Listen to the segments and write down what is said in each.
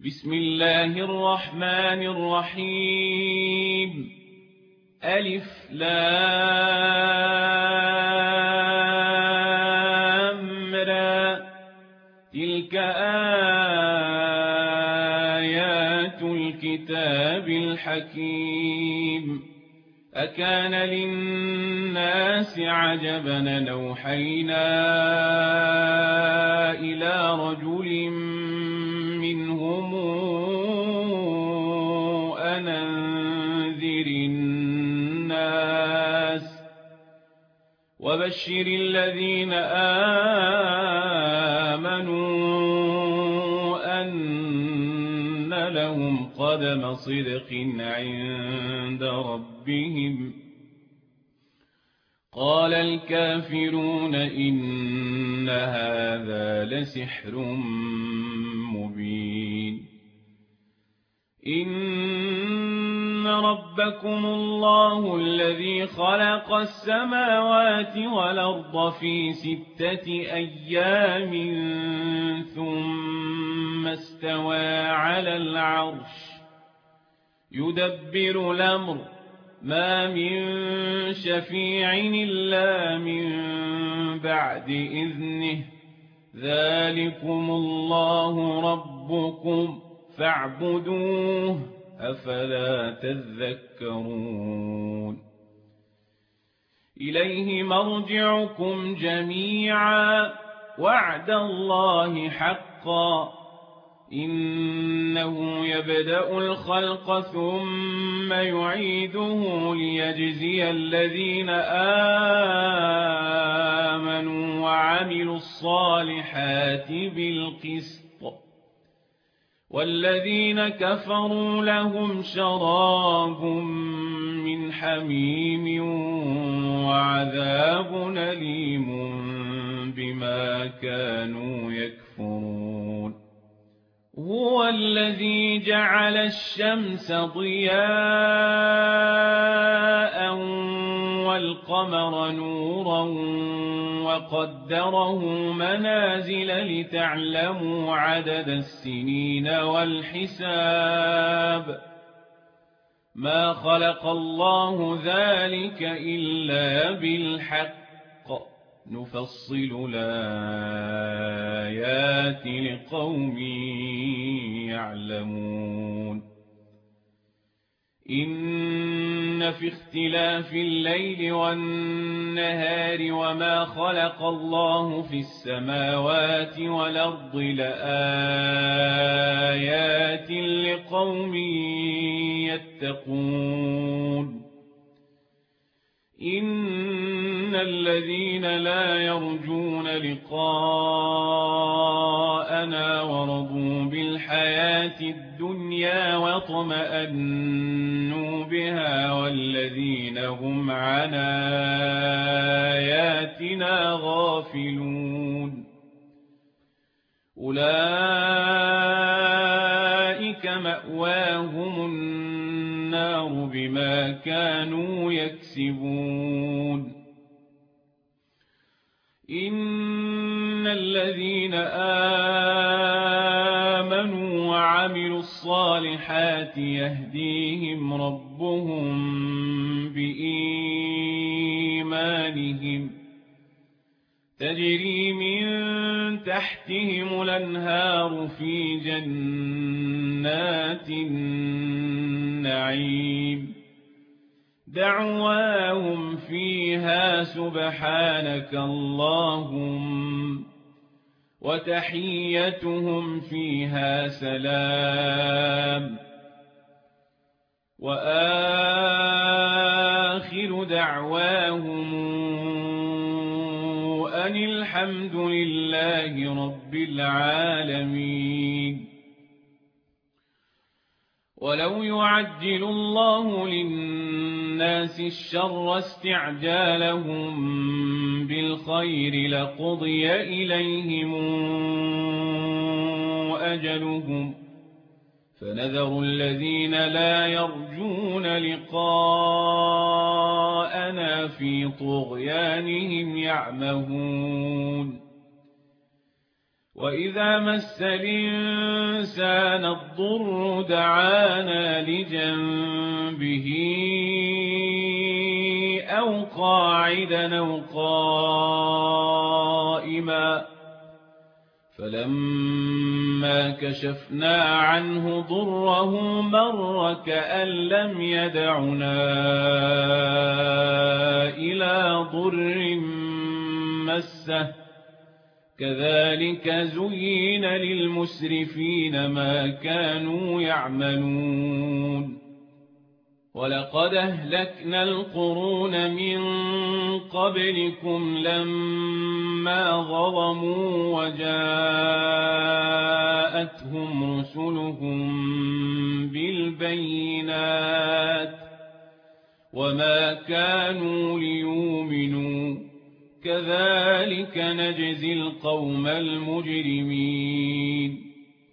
بسم الله الرحمن الرحيم ألف لام را تلك آيات الكتاب الحكيم أكان للناس عجبا أن أوحينا إلى رجل منهم أن أنذر الناس وبشر الذين آمنوا أن لهم قدم صدق عند ربهم قال الكافرون إن هذا لسحر مبين إن ربكم الله الذي خلق السماوات والأرض في 6 أيام ثم استوى على العرش يدبر الأمر ما من شفيع إلا من بعد إذنه ذلكم الله ربكم فاعبدوه أفلا تذكرون إليه مرجعكم جميعا وعد الله حقا إنه يبدأ الخلق ثم يعيده ليجزي الذين آمنوا وعملوا الصالحات بالقسط والذين كفروا لهم شراب من حميم وعذاب أليم بما كانوا يكفرون هو الذي جعل الشمس ضياء والقمر نورا وقدره منازل لتعلموا عدد السنين والحساب ما خلق الله ذلك إلا بالحق نفصل الآيات لقوم يعلمون إن في اختلاف الليل والنهار وما خلق الله في السماوات والأرض لآيات لقوم يتقون إن الذين لا يرجون لقاءنا ورضوا بالحياة الدنيا واطمأنوا بها والذين هم عن آياتنا غافلون أولئك مأواهم النار بما كانوا يكسبون إن الذين آمنوا وعملوا الصالحات يهديهم ربهم بإيمانهم تجري من تحتهم الأنهار في جنات النعيم دعواهم فيها سبحانك اللهم وتحيتهم فيها سلام وآخر دعواهم أن الحمد لله رب العالمين ولو يعجل الله للناس الشر استعجالهم بالخير لقضي إليهم أجلهم فنذر الذين لا يرجون لقاءنا في طغيانهم يعمهون وإذا مس الإنسان الضر دعانا لجنبه أو قاعدا أو قائما فلما كشفنا عنه ضره مر كأن لم يدعنا إلى ضر مسه كذلك زين للمسرفين ما كانوا يعملون ولقد أهلكنا القرون من قبلكم لما ظلموا وجاءتهم رسلهم بالبينات وما كانوا ليؤمنوا كذلك نجزي القوم المجرمين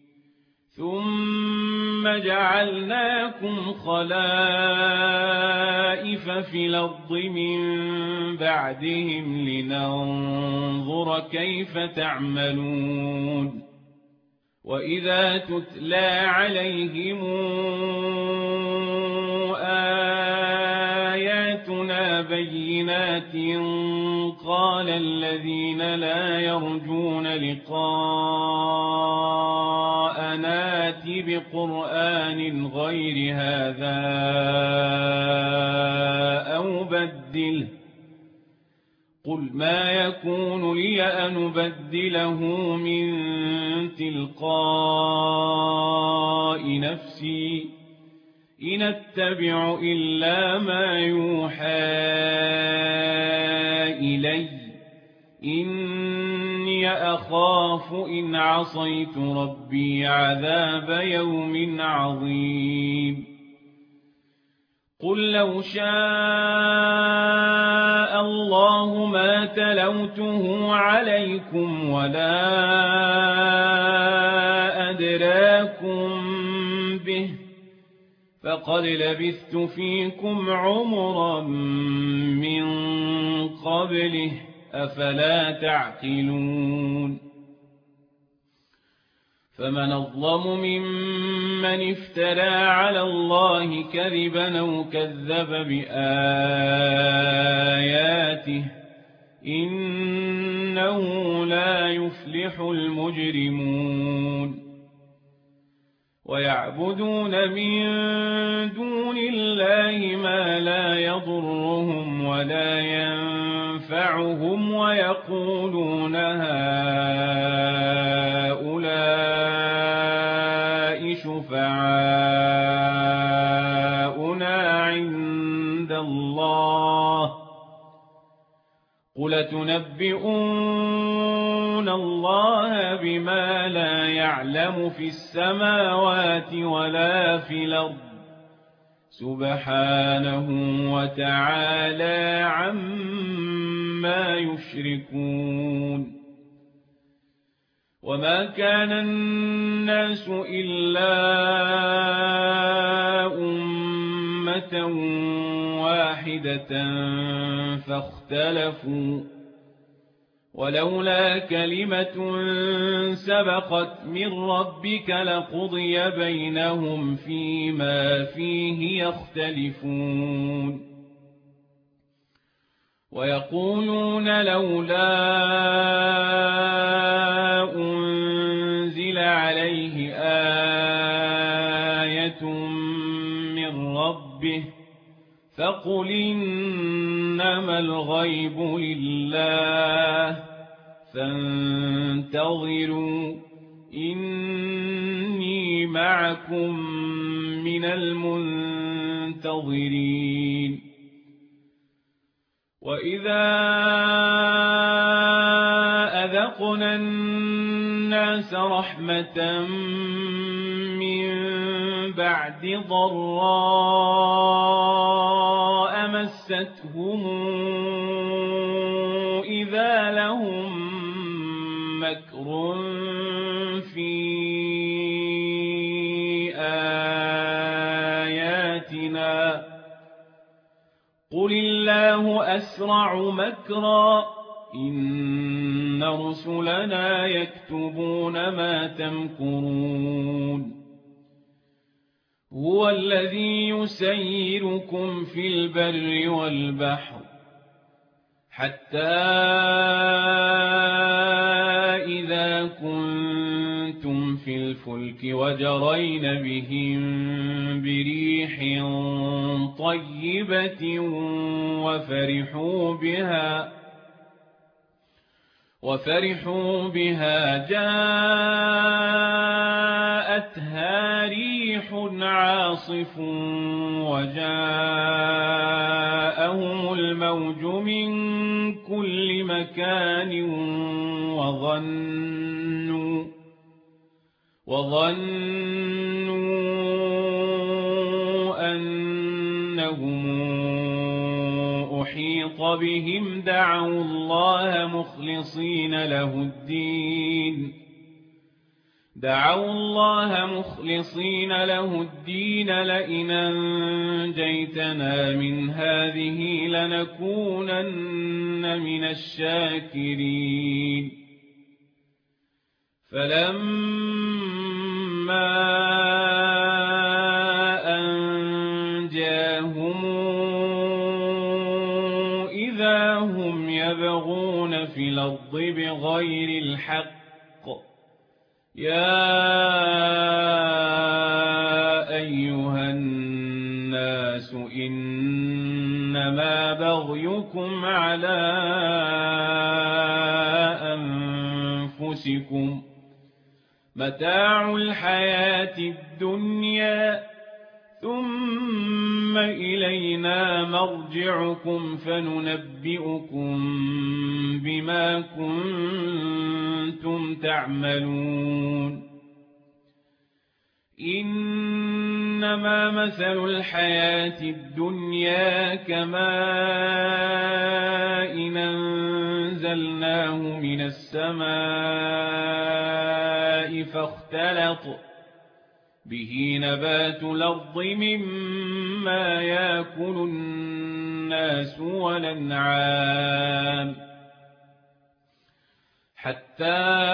ثم جعلناكم خلائف في الأرض من بعدهم لننظر كيف تعملون وإذا تتلى عليهم آياتنا بينات قال الذين لا يرجون لقاءنا ائت بقرآن غير هذا أو بدله قل ما يكون لي أن أبدله من تلقاء نفسي إن أتبع إلا ما يوحى إلي إني أخاف إن عصيت ربي عذاب يوم عظيم قل لو شاء الله ما تلوته عليكم ولا أدراكم به فقد لبثت فيكم عمرا من قبله أفلا تعقلون فمن أظلم ممن افترى على الله كذبا أو كذب بآياته إنه لا يفلح المجرمون ويعبدون من دون الله ما لا يضرهم ولا ينفعهم ويقولون هؤلاء شفعاؤنا عند الله قل تنبئون الله بما لا يعلم في السماوات ولا في الأرض سبحانه وتعالى عما يشركون وما كان الناس إلا أمة واحدة فاختلفوا ولولا كلمة سبقت من ربك لقضي بينهم فيما فيه يختلفون ويقولون لولا أنزل عليه آية من ربه فقل إنما الغيب لله فانتظروا إني معكم من المنتظرين وإذا أذقنا الناس رحمة من بعد ضراء مستهم إذا لهم مكر في آياتنا قل الله أسرع مكرا إن إن رسلنا يكتبون ما تمكرون هو الذي يسيركم في البر والبحر حتى إذا كنتم في الفلك وجرين بهم بريح طيبة وفرحوا بها جاءتها ريح عاصف وجاءهم الموج من كل مكان وظنوا أنهم أحيط بهم دعوا الله مخلصين له الدين لئن أنجيتنا من هذه لنكونن من الشاكرين فلما أنجاهم إذا هم يبغون في الأرض بغير الحق يا أيها الناس إنما بغيكم على أنفسكم متاع الحياة الدنيا ثم إلينا مرجعكم فننبئكم بما كنتم تعملون إنما مثل الحياة الدنيا كماء أنزلناه من السماء فاختلط به نبات الأرض مما يأكل الناس والأنعام حتى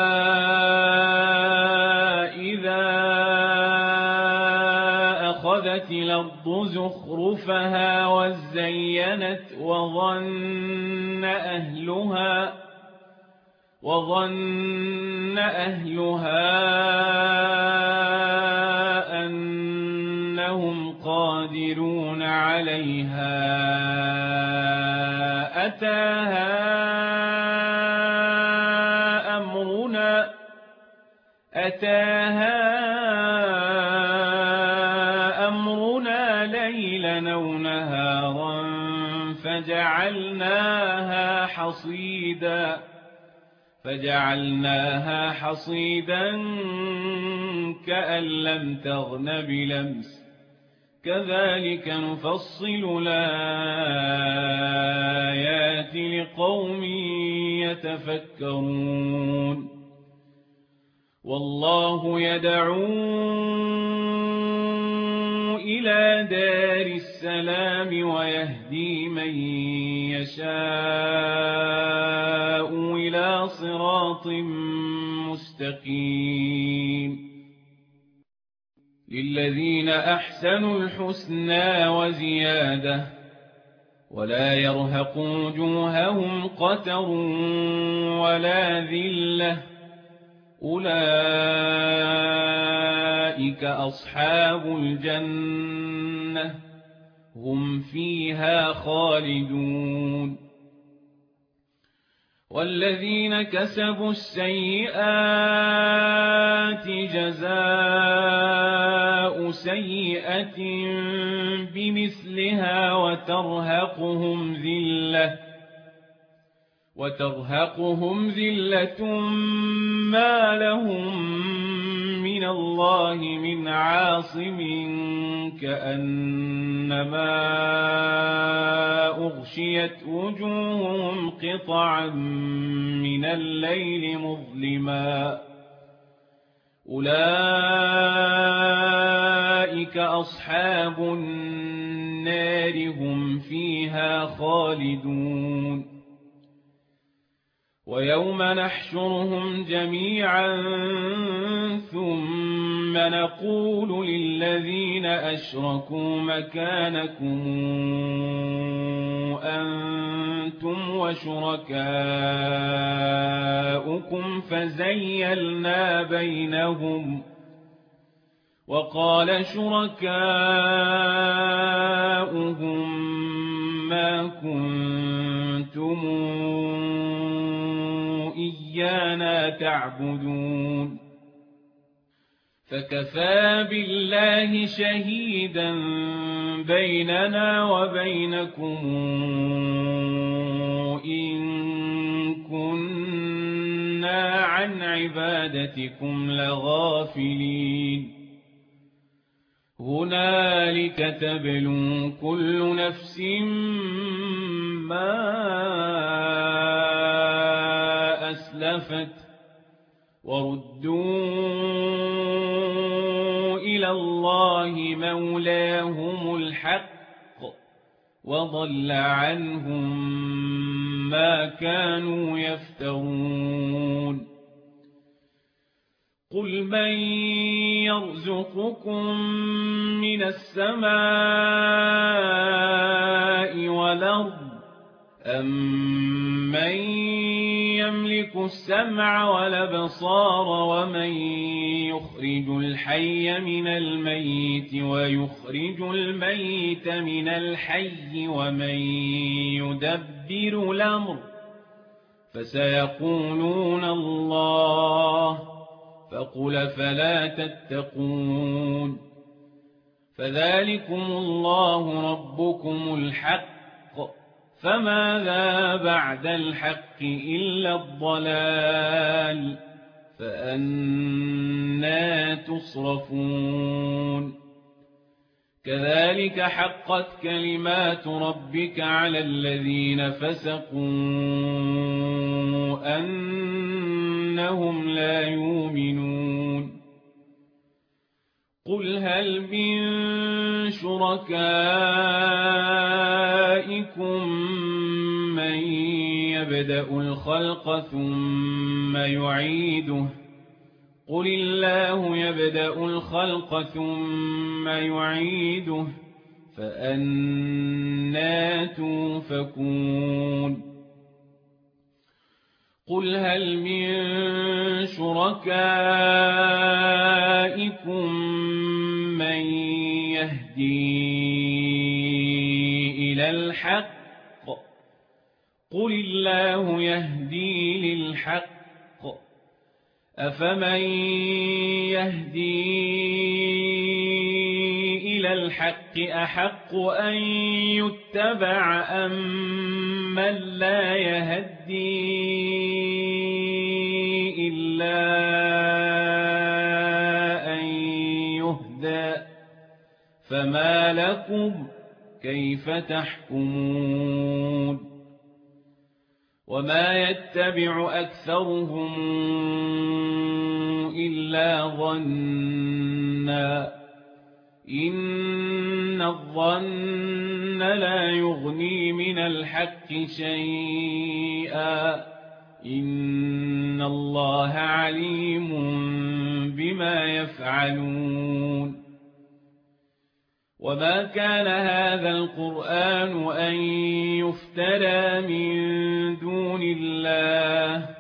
إذا أخذت الأرض زخرفها وزينت وظن أهلها أنهم قادرون عليها أتاها أمرنا ليلا أو نهارا فجعلناها حصيدا كأن لم تغن بلمس كذلك نفصل الآيات لقوم يتفكرون والله يدعو إلى دار السلام ويهدي من يشاء إلى صراط مستقيم للذين أحسنوا الحسنى وزيادة ولا يرهق وجوههم قتر ولا ذلة أولئك أصحاب الجنة هم فيها خالدون والذين كسبوا السيئات جزاء سيئة بمثلها وترهقهم ذلة ما لهم من الله من عاصم كأنما أغشيت وجوههم قطعا من الليل مظلما أولئك أصحاب النار هم فيها خالدون ويوم نحشرهم جميعا ثم نقول للذين أشركوا مكانكم أنتم وشركاؤكم فزيلنا بينهم وقال شركاؤهم ما كنتم إيانا تعبدون فكفى بالله شهيدا بيننا وبينكم إن كنا عن عبادتكم لغافلين هنالك تبلو كل نفس ما أسلفت وردوا إلى الله مولاهم الحق وضل عنهم ما كانوا يفترون قل من يرزقكم من السماء والأرض أمن يملك السمع والأبصار ومن يخرج الحي من الميت ويخرج الميت من الحي ومن يدبر الأمر فسيقولون الله فقل فلا تتقون فذلكم الله ربكم الحق فماذا بعد الحق إلا الضلال فأنى تصرفون كذلك حقت كلمات ربك على الذين فسقوا أنهم لا يؤمنون قل هل من شركائكم من يبدأ الخلق ثم يعيده قل الله يبدأ الخلق ثم يعيده فأنى توفكون قل هل من شركائكم من يهدي إلى الحق قل الله يهدي للحق أفمن يهدي إلى الحق أحق أن يتبع أم من لا يهدي إلا أن يهدى فما لكم كيف تحكمون وما يتبع أكثرهم إلا ظنا إن الظن لا يغني من الحق شيئا إن الله عليم بما يفعلون وما كان هذا القرآن أن يفترى من دون الله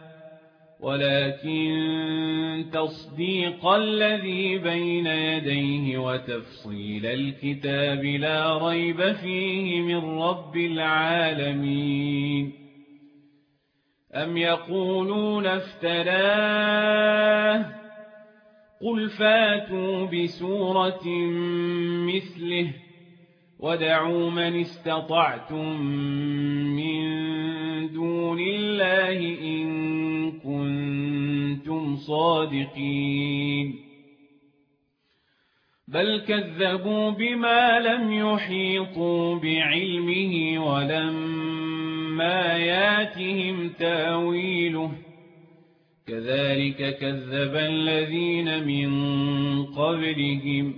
ولكن تصديق الذي بين يديه وتفصيل الكتاب لا ريب فيه من رب العالمين أم يقولون افتراه قل فاتوا بسورة مثله ودعوا من استطعتم من دون الله إن كنتم صادقين بل كذبوا بما لم يحيطوا بعلمه ولما ياتهم تاويله كذلك كذب الذين من قبلهم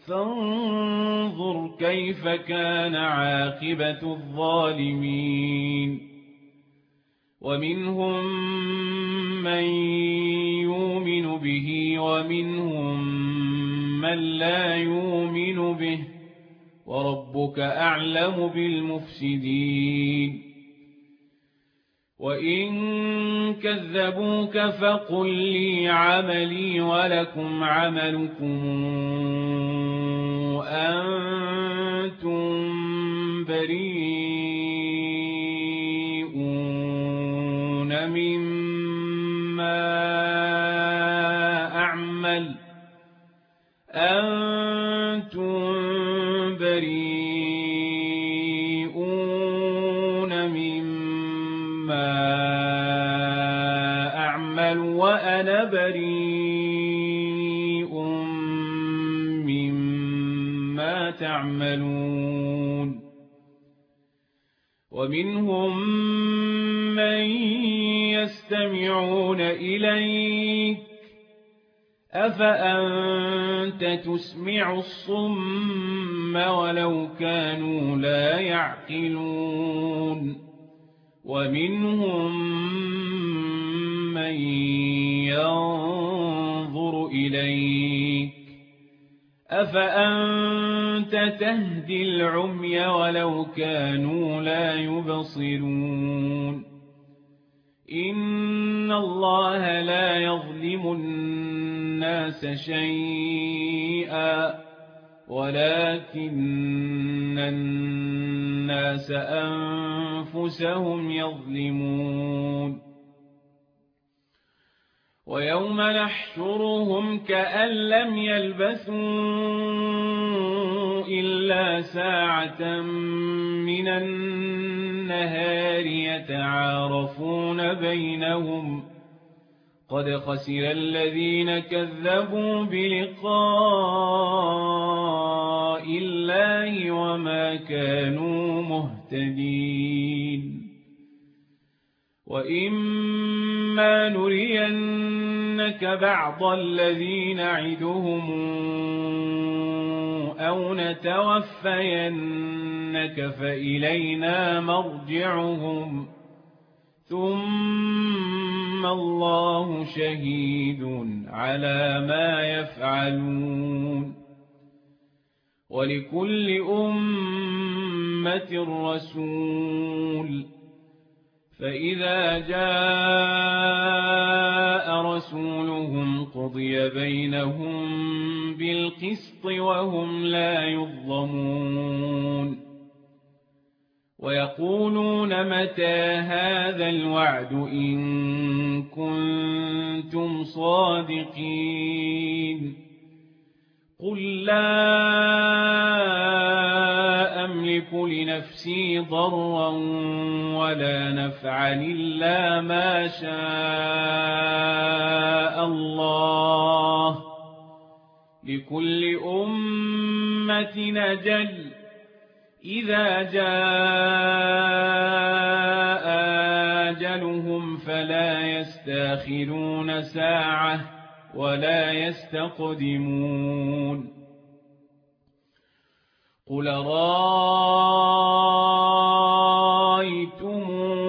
فانظر كيف كان عاقبة الظالمين ومنهم من يؤمن به ومنهم من لا يؤمن به وربك أعلم بالمفسدين وإن كذبوك فقل لي عملي ولكم عملكم أنتم بريئون مما أعمل وأنا بريء مما تعملون ومنهم من يستمعون إليك أفأنت تسمع الصم ولو كانوا لا يعقلون ومنهم من ينظر إليك أفأنت تهدي العمي ولو كانوا لا يبصرون إن الله لا يظلم الناس شيئا ولكن الناس أنفسهم يظلمون ويوم نحشرهم كأن لم يلبثوا إلا ساعة من النهار يتعارفون بينهم قد خسر الذين كذبوا بلقاء الله وما كانوا مهتدين وإما نرينك بعض الذي نعدهم أو نتوفينك فإلينا مرجعهم ثم الله شهيد على ما يفعلون ولكل أمة رسول فإذا جاء رسولهم قضي بينهم بالقسط وهم لا يظلمون ويقولون متى هذا الوعد إن كنتم صادقين قل لا أملك لنفسي ضرا ولا نفعا إلا ما شاء الله لكل أمة أجل إذا جاء أجلهم فلا يستأخرون ساعة ولا يستقدمون قل رأيتم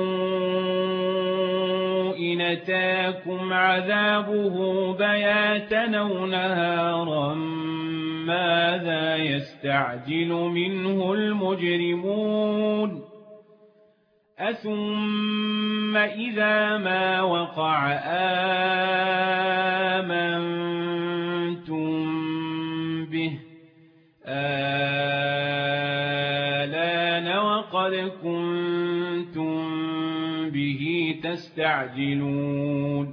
إن أتاكم عذابه بياتا أو نهارا ماذا يستعجل منه المجرمون أثم إذا ما وقع آمنتم به آلان وقد كنتم به تستعجلون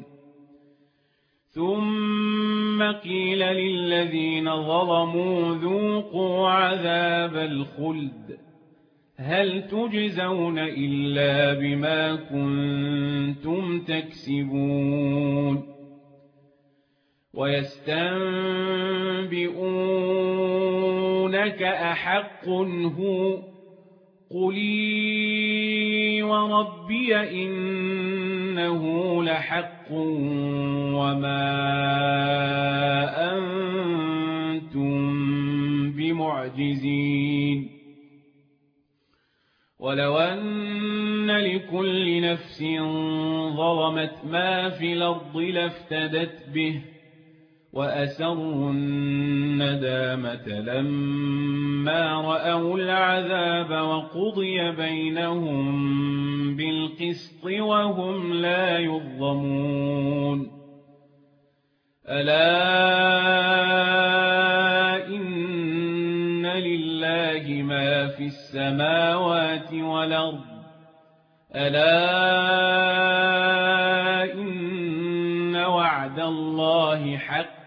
ثم قيل للذين ظلموا ذوقوا عذاب الخلد هل تجزون إلا بما كنتم تكسبون ويستنبئونك أحق هو قلي وربي إنه لحق وما أنتم بمعجزين ولو أن لكل نفس ظلمت ما في الأرض لافتدت به وأسروا الندامة لما رأوا العذاب وقضي بينهم بالقسط وهم لا يظلمون ألا إن لله ما في السماوات والأرض ألا إن وعد الله حق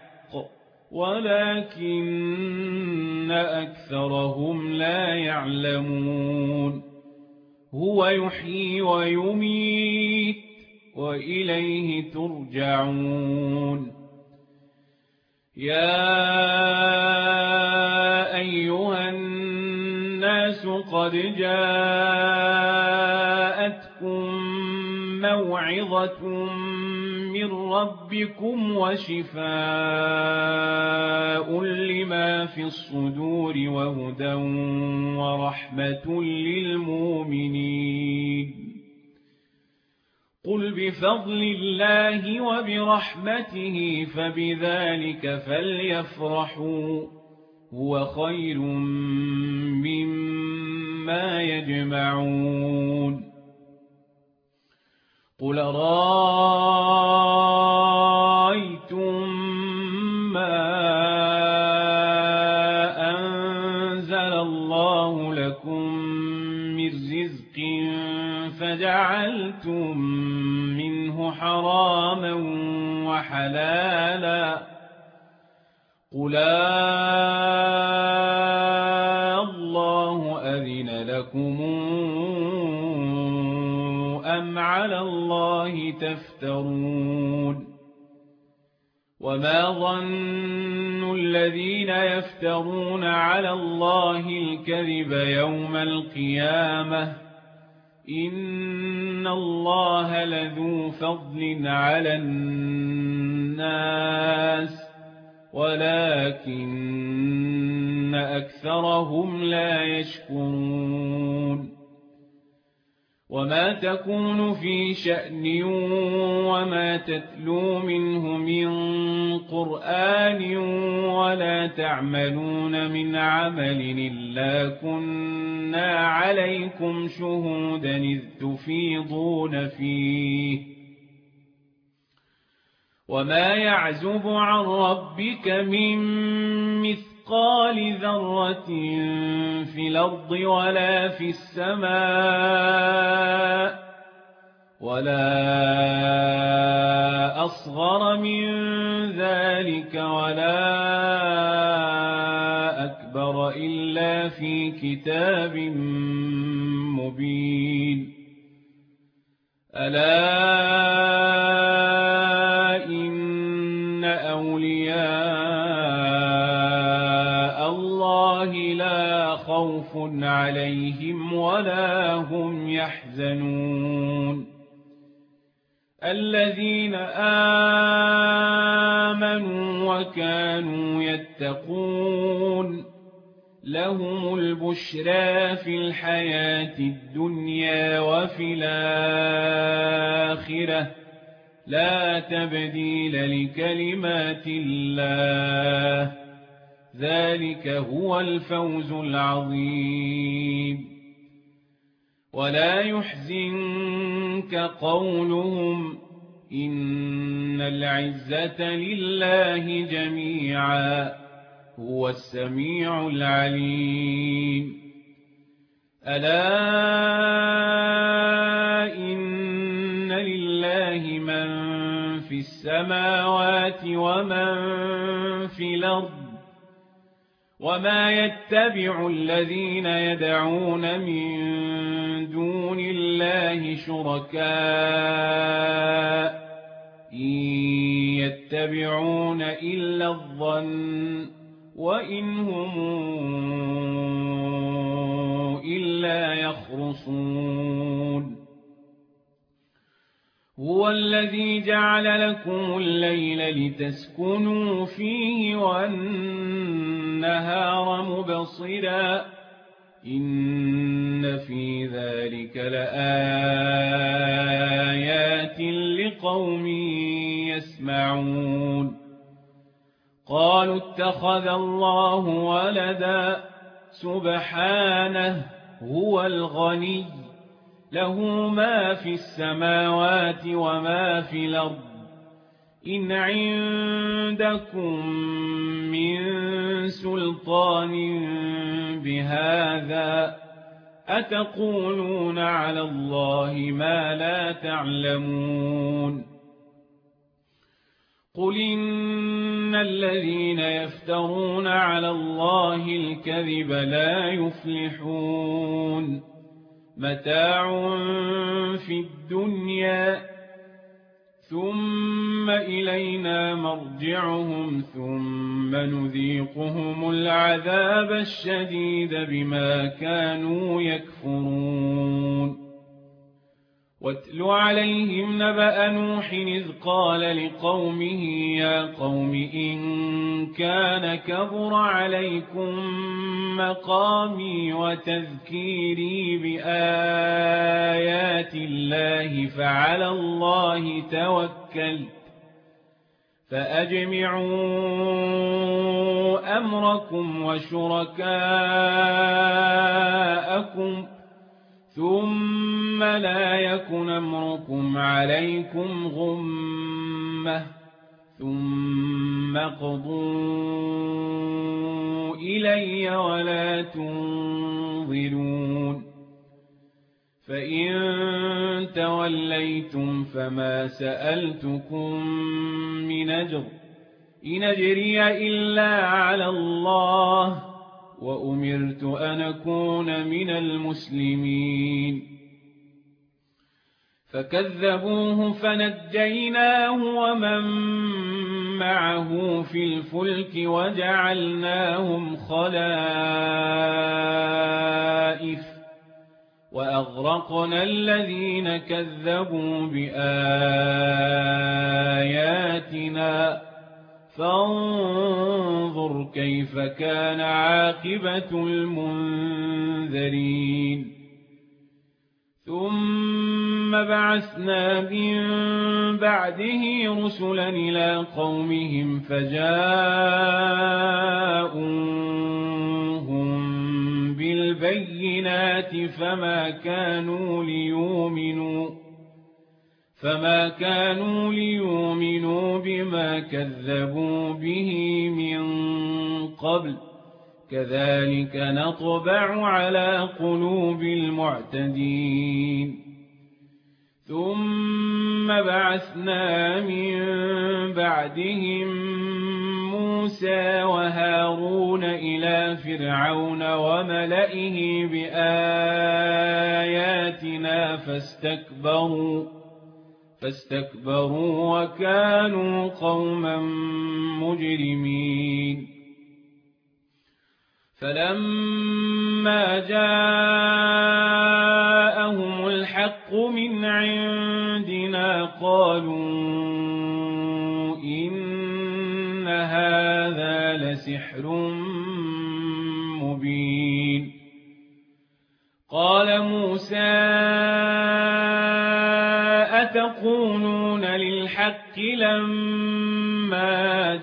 ولكن أكثرهم لا يعلمون هو يحيي ويميت وإليه ترجعون يا أيها الناس قد جاءتكم موعظة من ربكم وشفاء لما في الصدور وهدى ورحمة للمؤمنين قل بفضل الله وبرحمته فبذلك فليفرحوا هو خير مما يجمعون قل رأيتم ما أنزل الله لكم من رزق فجعلتم منه حراما وحلالا قل الله أذن لكم أم على الله تفترون وما ظن الذين يفترون على الله الكذب يوم القيامة إن الله لذو فضل على الناس ولكن أكثرهم لا يشكرون وما تكون في شأن وما تتلو منه من قرآن ولا تعملون من عمل إلا كنا عليكم شهودا إذ تفيضون فيه وما يعزب عن ربك من مثقال ذرة في الأرض ولا في السماء ولا أصغر من ذلك ولا أكبر إلا في كتاب مبين ألا إن أولياء الله لا خوف عليهم ولا هم يحزنون الذين آمنوا وكانوا يتقون لهم البشرى في الحياة الدنيا وفي الآخرة لا تبديل لكلمات الله ذلك هو الفوز العظيم ولا يحزنك قولهم إن العزة لله جميعا هو السميع العليم ألا إن لله من في السماوات ومن في الأرض وما يتبع الذين يدعون من دون الله شركاء إن يتبعون إلا الظن وإن هم إلا يخرصون هو الذي جعل لكم الليل لتسكنوا فيه والنهار مبصرا إن في ذلك لآيات لقوم يسمعون قالوا اتخذ الله ولدا سبحانه هو الغني له ما في السماوات وما في الأرض إن عندكم من سلطان بهذا أتقولون على الله ما لا تعلمون قل إن الذين يفترون على الله الكذب لا يفلحون متاع في الدنيا ثم إلينا مرجعهم ثم نذيقهم العذاب الشديد بما كانوا يكفرون واتل عليهم نبأ نوح إذ قال لقومه يا قوم إن كان كبر عليكم مقامي وتذكيري بآيات الله فعلى الله توكلت فأجمعوا أمركم وشركاءكم ثم لا يكن أمركم عليكم غمة ثم اقضوا إلي ولا تنظرون فإن توليتم فما سألتكم من أجر إن أجري إلا على الله وأمرت أن أكون من المسلمين فكذبوه فنجيناه ومن معه في الفلك وجعلناهم خلائف وأغرقنا الذين كذبوا بآياتنا فانظر كيف كان عاقبة المنذرين ثم بعثنا من بعده رسلا إلى قومهم فجاءوهم بالبينات فما كانوا ليؤمنوا بما كذبوا به من قبل كذلك نطبع على قلوب المعتدين ثم بعثنا من بعدهم موسى وهارون إلى فرعون وملئه بآياتنا فاستكبروا وكانوا قوما مجرمين فلما جاءهم الحق من عندنا قالوا إن هذا لسحر مبين قال موسى أتقولون للحق لما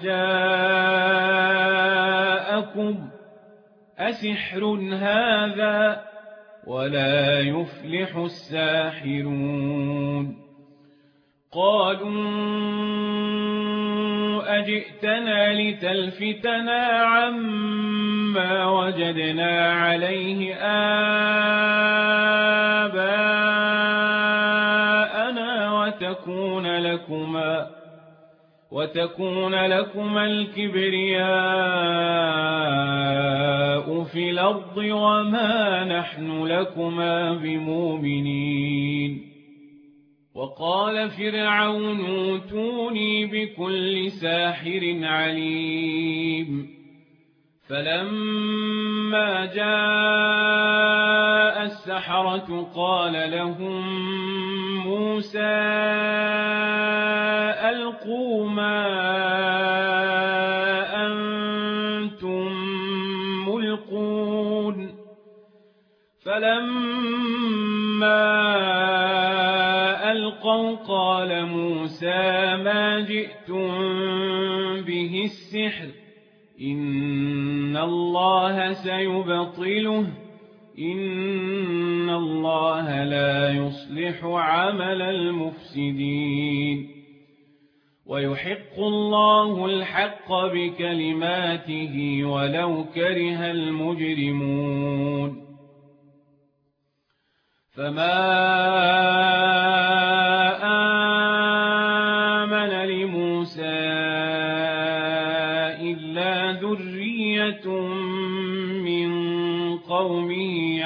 جاءكم أسحر هذا ولا يفلح الساحرون قالوا أجئتنا لتلفتنا عما وجدنا عليه آباءنا وتكون لكما الكبرياء في الأرض وما نحن لكما بمؤمنين وقال فرعون ائتوني بكل ساحر عليم فلما جاء السحرة قال لهم موسى ألقوا ما أنتم ملقون فلما ألقوا قال موسى ما جئتم به السحر إن الله سيبطله إن الله لا يصلح عمل المفسدين ويحق الله الحق بكلماته ولو كره المجرمون فما آمن لموسى إلا ذرية من قومه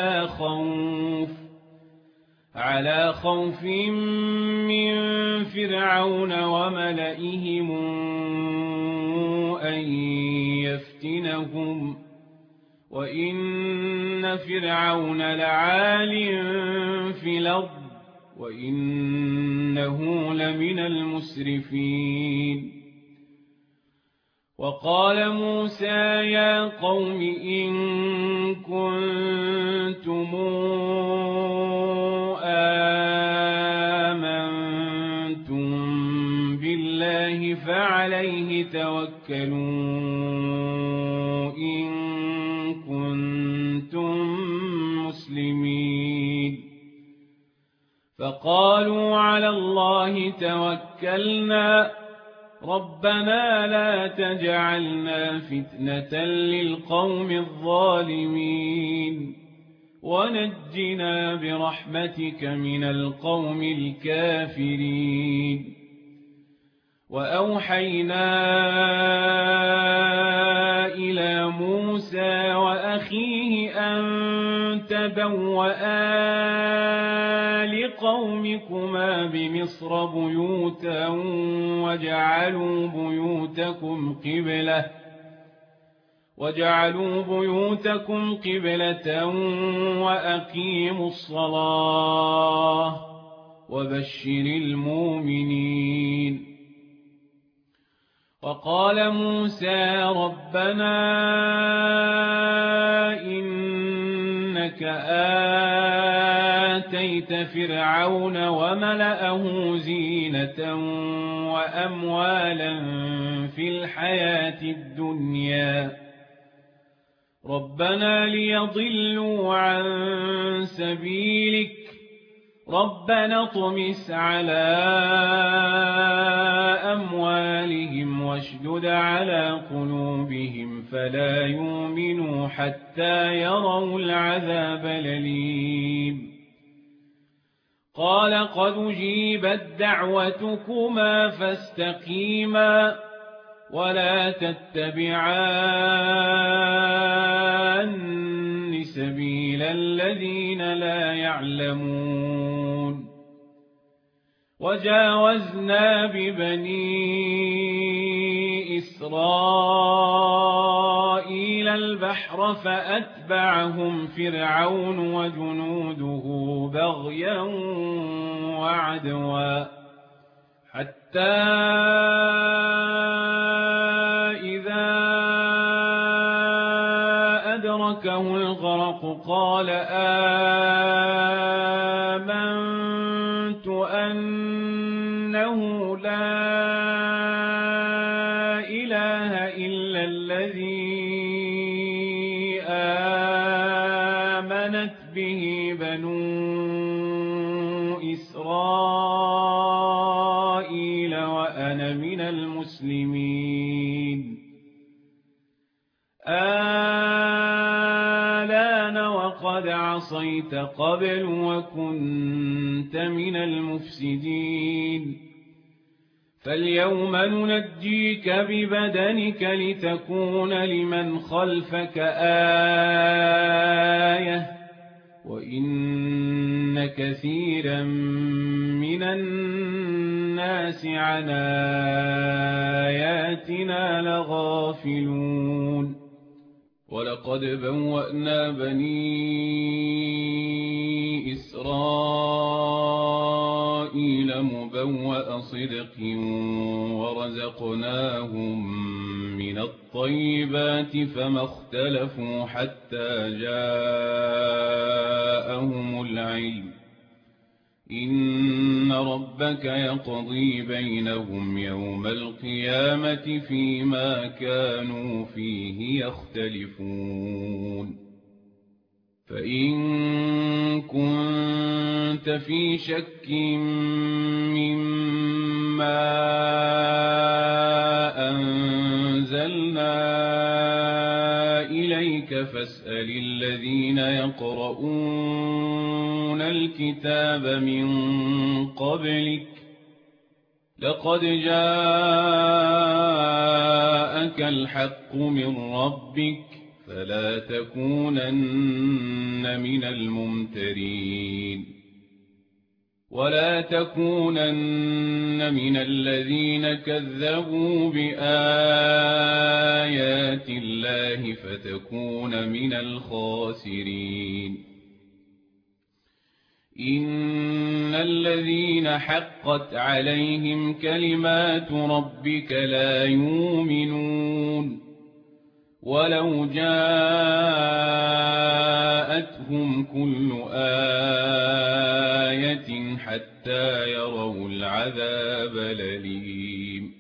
على خوف من فرعون وملئهم أن يفتنهم وإن فرعون لعال في الأرض وإنه لمن المسرفين وقال موسى يا قوم إن كنتم آمنتم بالله فعليه توكلوا إن كنتم مسلمين فقالوا على الله توكلنا ربنا لا تجعلنا فتنة للقوم الظالمين ونجنا برحمتك من القوم الكافرين وأوحينا إلى موسى وأخيه أن تبوأ لقومكما بمصر بيوتا وجعلوا بيوتكم قبلة وأقيموا الصلاة وبشر المؤمنين وقال موسى ربنا إنك آتيت فرعون وملأه زينة وأموالا في الحياة الدنيا ربنا ليضلوا عن سبيلك ربنا اطمس على أموالهم واشدد على قلوبهم فلا يؤمنوا حتى يروا العذاب الأليم قال قد أجيبت دعوتكما فاستقيما ولا تتبعان سبيل الذين لا يعلمون وجاوزنا ببني إسرائيل البحر فأتبعهم فرعون وجنوده بغيا وعدوا حتى إذا أدركه الغرق قال آمنت أنه لا إله إلا الذي آمنت به بنو إسرائيل وأنا من المسلمين آلان وقد عصيت قبل وكنت من المفسدين فاليوم ننجيك ببدنك لتكون لمن خلفك آية وإن كثيرا من الناس عن آياتنا لغافلون ولقد بوأنا بني إسرائيل مبوأ صدق ورزقناهم من الطيبات الطيبات فما اختلفوا حتى جاءهم العلم إن ربك يقضي بينهم يوم القيامة فيما كانوا فيه يختلفون فإن كنت في شك مما أنزلنا إليك فاسأل الذين يقرؤون الكتاب من قبلك لقد جاءك الحق من ربك فلا تكونن من الممترين ولا تكونن من الذين كذبوا بآيات الله فتكون من الخاسرين إن الذين حقت عليهم كلمات ربك لا يؤمنون ولو جاءتهم كل آية حتى يروا العذاب الأليم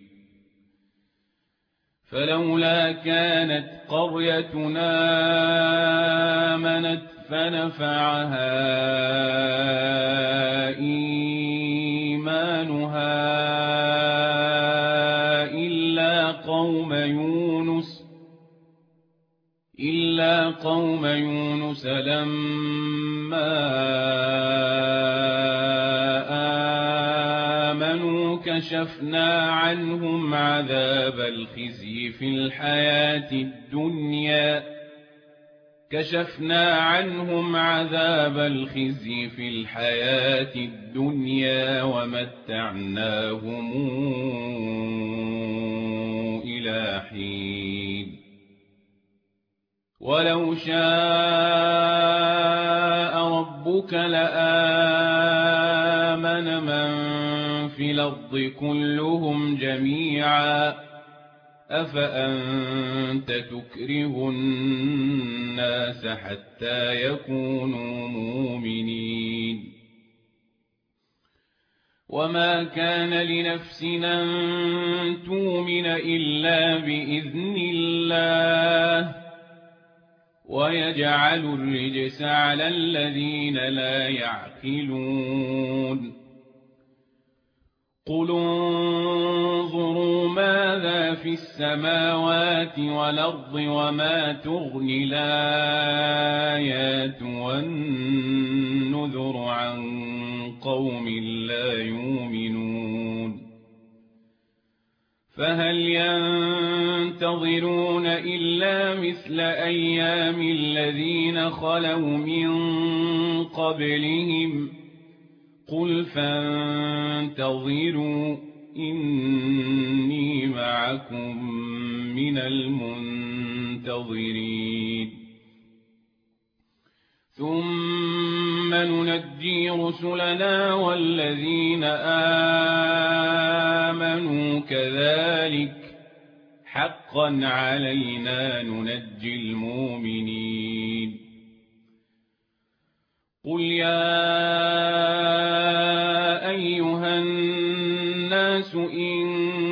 فلولا كانت قريتنا آمنت فنفعها إيمانها إلا قوم يونس لما آمنوا كشفنا عنهم عذاب الخزي في الحياة الدنيا ومتعناهم إلى حين ولو شاء ربك لآمن من في الأرض كلهم جميعا أفأنت تكره الناس حتى يكونوا مؤمنين وما كان لنفس أن تؤمن إلا بإذن الله ويجعل الرجس على الذين لا يعقلون قل انظروا ماذا في السماوات والأرض وما تغني الآيات والنذر عن قوم لا يؤمنون فهل ينتظرون إلا مثل أيام الذين خلوا من قبلهم قل فانتظروا إني معكم من المنتظرين ثم ننجي رسلنا والذين آمنوا كذلك حقا علينا ننجي المؤمنين قل يا أيها الناس إن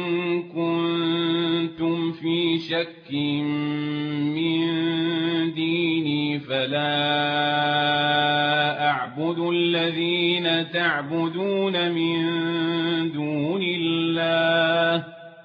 كنتم في شك من ديني فلا أعبد الذين تعبدون من دون الله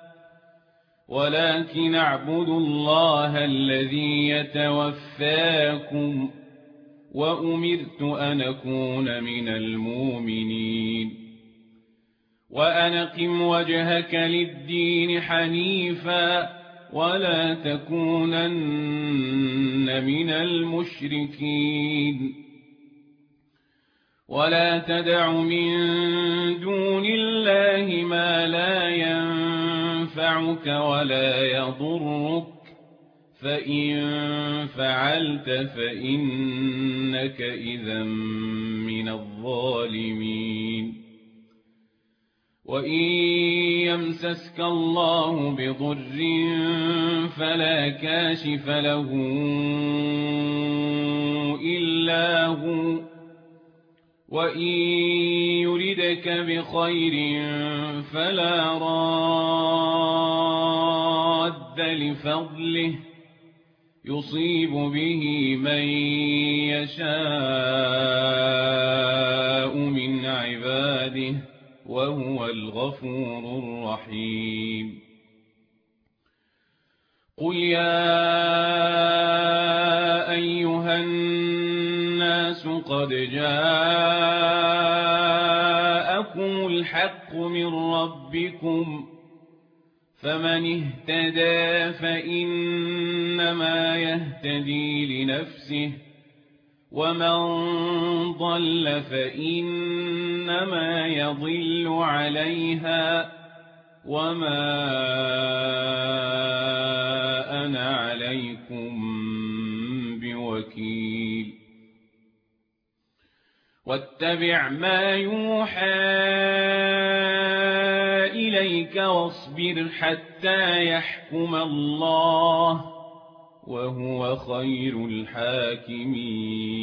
ولكن أعبد الله الذي يتوفاكم وأمرت أن أكون من المؤمنين وأن أقم وجهك للدين حنيفا ولا تكونن من المشركين ولا تدع من دون الله ما لا ينفعك ولا يضرك فإن فعلت فإنك إذا من الظالمين وإن يمسسك الله بضر فلا كاشف له إلا هو، وإن يردك بخير فلا راد لفضله يصيب به من يشاء من عباده وهو الغفور الرحيم. قل يا أيها الناس قد جاءكم الحق من ربكم، فمن اهتدى فإنما يهتدي لنفسه، ومن ضل فإنما يضل عليها، وما أنا عليكم بوكيل. واتبع ما يوحى إليك واصبر حتى يحكم الله، وهو خير الحاكمين.